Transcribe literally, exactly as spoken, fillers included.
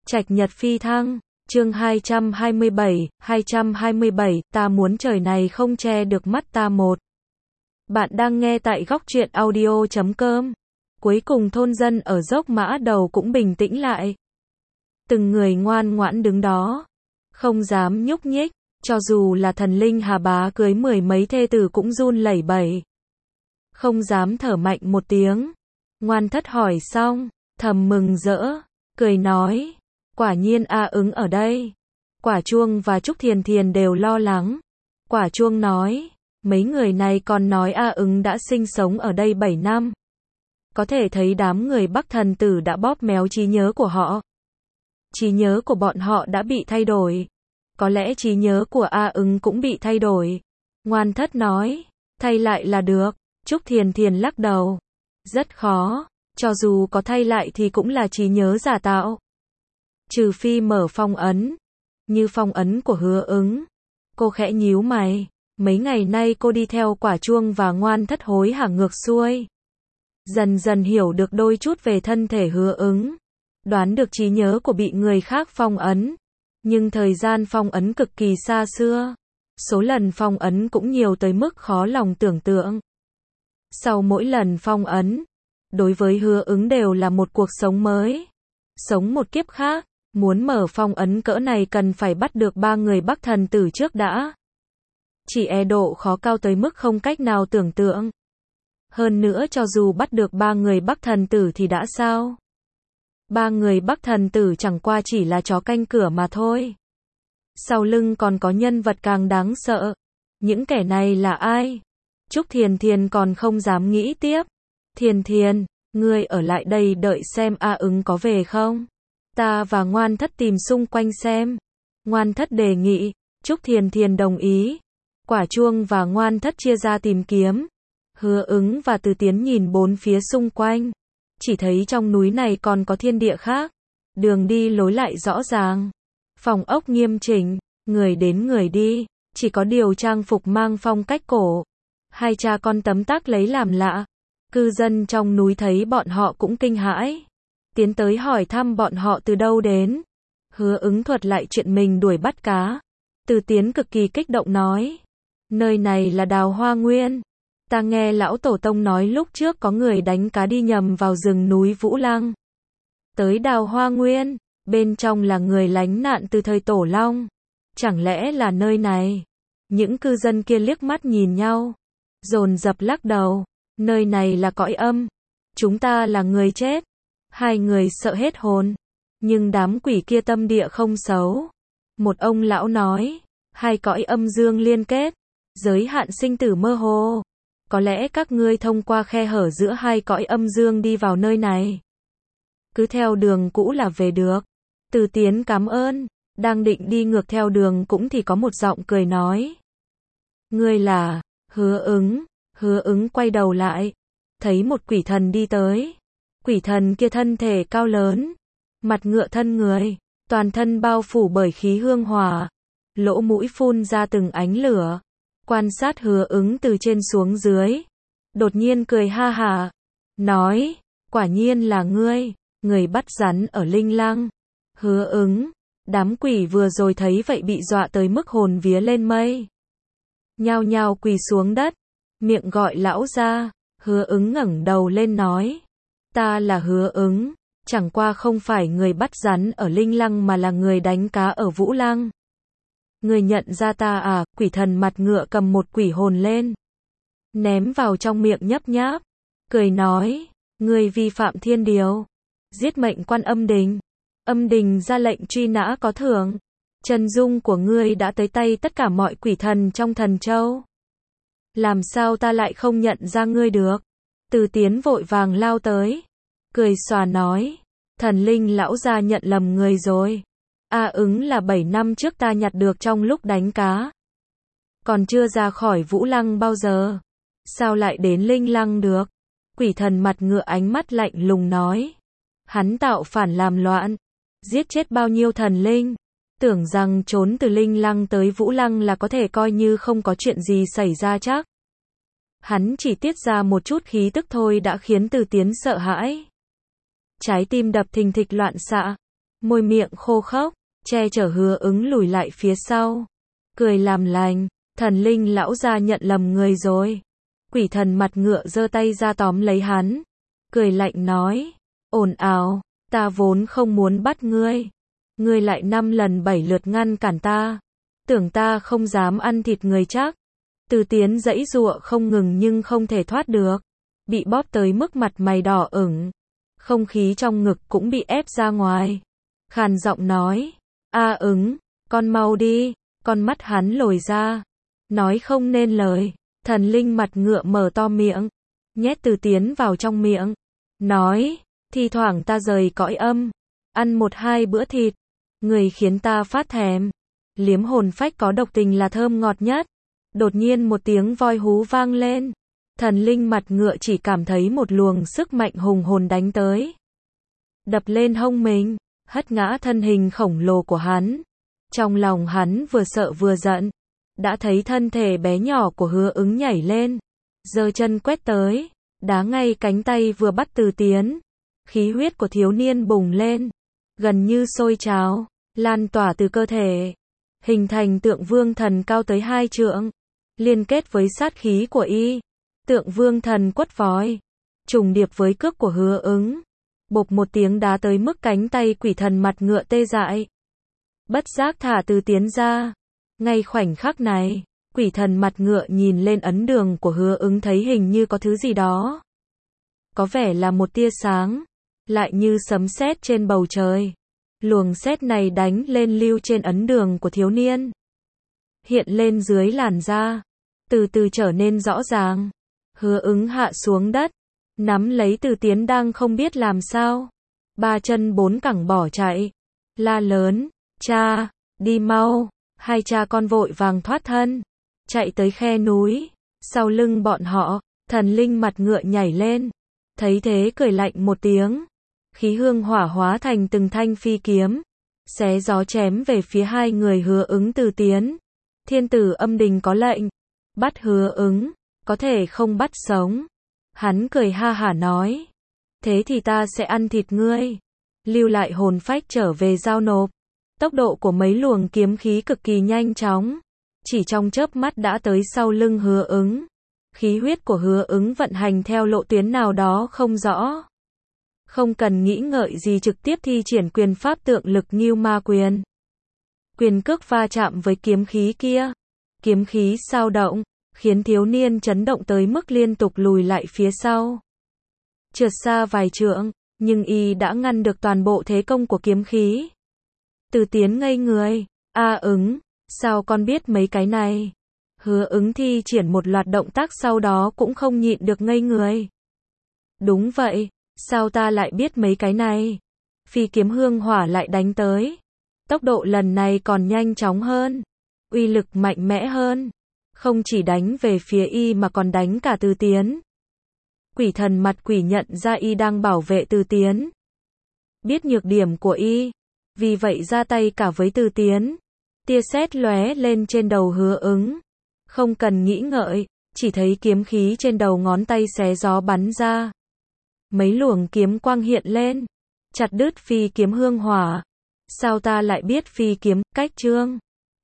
Trạch Nhật Phi Thăng, chương hai trăm hai mươi bảy, hai trăm hai mươi bảy, ta muốn trời này không che được mắt ta một. Bạn đang nghe tại góc truyện audio chấm com. Cuối cùng thôn dân ở dốc Mã Đầu cũng bình tĩnh lại. Từng người ngoan ngoãn đứng đó, không dám nhúc nhích, cho dù là thần linh Hà Bá cưới mười mấy thê tử cũng run lẩy bẩy. Không dám thở mạnh một tiếng. Ngoan Thất hỏi xong, thầm mừng rỡ, cười nói, quả nhiên A Ứng ở đây. Quả Chuông và Trúc Thiền Thiền đều lo lắng. Quả Chuông nói, mấy người này còn nói A Ứng đã sinh sống ở đây bảy năm. Có thể thấy đám người Bắc thần tử đã bóp méo trí nhớ của họ. Trí nhớ của bọn họ đã bị thay đổi. Có lẽ trí nhớ của A Ứng cũng bị thay đổi. Ngoan Thất nói, thay lại là được. Trúc Thiền Thiền lắc đầu. Rất khó, cho dù có thay lại thì cũng là trí nhớ giả tạo. Trừ phi mở phong ấn. Như phong ấn của Hứa Ứng. Cô khẽ nhíu mày. Mấy ngày nay cô đi theo Quả Chuông và Ngoan Thất hối hả ngược xuôi. Dần dần hiểu được đôi chút về thân thể Hứa Ứng. Đoán được trí nhớ của bị người khác phong ấn. Nhưng thời gian phong ấn cực kỳ xa xưa. Số lần phong ấn cũng nhiều tới mức khó lòng tưởng tượng. Sau mỗi lần phong ấn, đối với Hứa Ứng đều là một cuộc sống mới. Sống một kiếp khác, muốn mở phong ấn cỡ này cần phải bắt được ba người Bắc thần tử trước đã. Chỉ e độ khó cao tới mức không cách nào tưởng tượng. Hơn nữa cho dù bắt được ba người Bắc thần tử thì đã sao? Ba người Bắc thần tử chẳng qua chỉ là chó canh cửa mà thôi. Sau lưng còn có nhân vật càng đáng sợ. Những kẻ này là ai? Trúc Thiền Thiền còn không dám nghĩ tiếp. Thiền Thiền, ngươi ở lại đây đợi xem A Ứng có về không? Ta và Ngoan Thất tìm xung quanh xem. Ngoan Thất đề nghị. Trúc Thiền Thiền đồng ý. Quả Chuông và Ngoan Thất chia ra tìm kiếm. Hứa Ứng và Từ Tiến nhìn bốn phía xung quanh. Chỉ thấy trong núi này còn có thiên địa khác. Đường đi lối lại rõ ràng. Phòng ốc nghiêm chỉnh. Người đến người đi. Chỉ có điều trang phục mang phong cách cổ. Hai cha con tấm tắc lấy làm lạ. Cư dân trong núi thấy bọn họ cũng kinh hãi. Tiến tới hỏi thăm bọn họ từ đâu đến. Hứa Ứng thuật lại chuyện mình đuổi bắt cá. Từ Tiến cực kỳ kích động nói. Nơi này là Đào Hoa Nguyên. Ta nghe lão tổ tông nói lúc trước có người đánh cá đi nhầm vào rừng núi Vũ Lăng. Tới Đào Hoa Nguyên, bên trong là người lánh nạn từ thời Tổ Long. Chẳng lẽ là nơi này? Những cư dân kia liếc mắt nhìn nhau. Dồn dập lắc đầu. Nơi này là cõi âm. Chúng ta là người chết. Hai người sợ hết hồn. Nhưng đám quỷ kia tâm địa không xấu. Một ông lão nói. Hai cõi âm dương liên kết. Giới hạn sinh tử mơ hồ. Có lẽ các ngươi thông qua khe hở giữa hai cõi âm dương đi vào nơi này. Cứ theo đường cũ là về được. Từ Tiến cảm ơn. Đang định đi ngược theo đường cũng thì có một giọng cười nói. Ngươi là Hứa Ứng. Hứa Ứng quay đầu lại. Thấy một quỷ thần đi tới. Quỷ thần kia thân thể cao lớn. Mặt ngựa thân người. Toàn thân bao phủ bởi khí hương hỏa. Lỗ mũi phun ra từng ánh lửa. Quan sát Hứa Ứng từ trên xuống dưới. Đột nhiên cười ha hả. Nói. Quả nhiên là ngươi. Người bắt rắn ở Linh Lăng. Hứa Ứng. Đám quỷ vừa rồi thấy vậy bị dọa tới mức hồn vía lên mây. Nhao nhao quỳ xuống đất. Miệng gọi lão ra. Hứa Ứng ngẩng đầu lên nói. Ta là Hứa Ứng. Chẳng qua không phải người bắt rắn ở Linh Lăng mà là người đánh cá ở Vũ Lăng. Người nhận ra ta à? Quỷ thần mặt ngựa cầm một quỷ hồn lên. Ném vào trong miệng nhấp nháp. Cười nói. Người vi phạm thiên điều. Giết mệnh quan âm đình. Âm đình ra lệnh truy nã có thưởng. Chân dung của ngươi đã tới tay tất cả mọi quỷ thần trong Thần Châu. Làm sao ta lại không nhận ra ngươi được? Từ Tiến vội vàng lao tới. Cười xòa nói. Thần linh lão gia nhận lầm người rồi. A Ứng là bảy năm trước ta nhặt được trong lúc đánh cá. Còn chưa ra khỏi Vũ Lăng bao giờ. Sao lại đến Linh Lăng được? Quỷ thần mặt ngựa ánh mắt lạnh lùng nói. Hắn tạo phản làm loạn. Giết chết bao nhiêu thần linh. Tưởng rằng trốn từ Linh Lăng tới Vũ Lăng là có thể coi như không có chuyện gì xảy ra chắc. Hắn chỉ tiết ra một chút khí tức thôi đã khiến Từ Tiến sợ hãi. Trái tim đập thình thịch loạn xạ. môi miệng khô khốc, che chở Hứa Ứng lùi lại phía sau. Cười làm lành, thần linh lão gia nhận lầm người rồi. Quỷ thần mặt ngựa giơ tay ra tóm lấy hắn. Cười lạnh nói, ồn ào, ta vốn không muốn bắt ngươi. Ngươi lại năm lần bảy lượt ngăn cản ta. Tưởng ta không dám ăn thịt người chắc. Từ Tiến giãy giụa không ngừng nhưng không thể thoát được. Bị bóp tới mức mặt mày đỏ ửng. Không khí trong ngực cũng bị ép ra ngoài. Khàn giọng nói, A Ứng, con mau đi. Con mắt hắn lồi ra. Nói không nên lời. Thần linh mặt ngựa mở to miệng. Nhét Từ Tiến vào trong miệng. Nói, thi thoảng ta rời cõi âm. Ăn một hai bữa thịt. Người khiến ta phát thèm. Liếm hồn phách có độc tình là thơm ngọt nhất. Đột nhiên một tiếng voi hú vang lên. Thần linh mặt ngựa chỉ cảm thấy một luồng sức mạnh hùng hồn đánh tới. Đập lên hông mình, hất ngã thân hình khổng lồ của hắn. Trong lòng hắn vừa sợ vừa giận. Đã thấy thân thể bé nhỏ của Hứa Ứng nhảy lên. Giơ chân quét tới, đá ngay cánh tay vừa bắt Từ Tiến. Khí huyết của thiếu niên bùng lên. Gần như sôi trào, lan tỏa từ cơ thể. Hình thành tượng vương thần cao tới hai trượng. Liên kết với sát khí của y. Tượng vương thần quất vói. Trùng điệp với cước của Hứa Ứng. Bộp một tiếng đá tới mức cánh tay quỷ thần mặt ngựa tê dại. Bất giác thả Từ Tiến ra. Ngay khoảnh khắc này, quỷ thần mặt ngựa nhìn lên ấn đường của Hứa Ứng thấy hình như có thứ gì đó. Có vẻ là một tia sáng. Lại như sấm sét trên bầu trời. Luồng sét này đánh lên lưu trên ấn đường của thiếu niên. Hiện lên dưới làn da. Từ từ trở nên rõ ràng. Hứa Ứng hạ xuống đất. Nắm lấy Từ Tiến đang không biết làm sao. Ba chân bốn cẳng bỏ chạy. La lớn, cha, đi mau. Hai cha con vội vàng thoát thân. Chạy tới khe núi. Sau lưng bọn họ, thần linh mặt ngựa nhảy lên. Thấy thế cười lạnh một tiếng. Khí hương hỏa hóa thành từng thanh phi kiếm. Xé gió chém về phía hai người Hứa Ứng Từ Tiến. Thiên tử âm đình có lệnh. Bắt Hứa Ứng, có thể không bắt sống. Hắn cười ha hả nói. Thế thì ta sẽ ăn thịt ngươi. Lưu lại hồn phách trở về giao nộp. Tốc độ của mấy luồng kiếm khí cực kỳ nhanh chóng. Chỉ trong chớp mắt đã tới sau lưng Hứa Ứng. Khí huyết của Hứa Ứng vận hành theo lộ tuyến nào đó không rõ. Không cần nghĩ ngợi gì trực tiếp thi triển quyền pháp tượng lực Ngưu Ma Quyền. Quyền cước va chạm với kiếm khí kia. Kiếm khí sao động, khiến thiếu niên chấn động tới mức liên tục lùi lại phía sau. Trượt xa vài trượng, nhưng y đã ngăn được toàn bộ thế công của kiếm khí. Từ Tiến ngây người, A Ứng, sao con biết mấy cái này? Hứa Ứng thi triển một loạt động tác sau đó cũng không nhịn được ngây người. Đúng vậy, sao ta lại biết mấy cái này? Phi kiếm hương hỏa lại đánh tới. Tốc độ lần này còn nhanh chóng hơn. Uy lực mạnh mẽ hơn. Không chỉ đánh về phía y mà còn đánh cả Từ Tiến. Quỷ thần mặt quỷ nhận ra y đang bảo vệ Từ Tiến. Biết nhược điểm của y. Vì vậy ra tay cả với Từ Tiến. Tia sét lóe lên trên đầu Hứa Ứng. Không cần nghĩ ngợi, chỉ thấy kiếm khí trên đầu ngón tay xé gió bắn ra. Mấy luồng kiếm quang hiện lên. Chặt đứt phi kiếm hương hỏa. Sao ta lại biết phi kiếm, cách trương?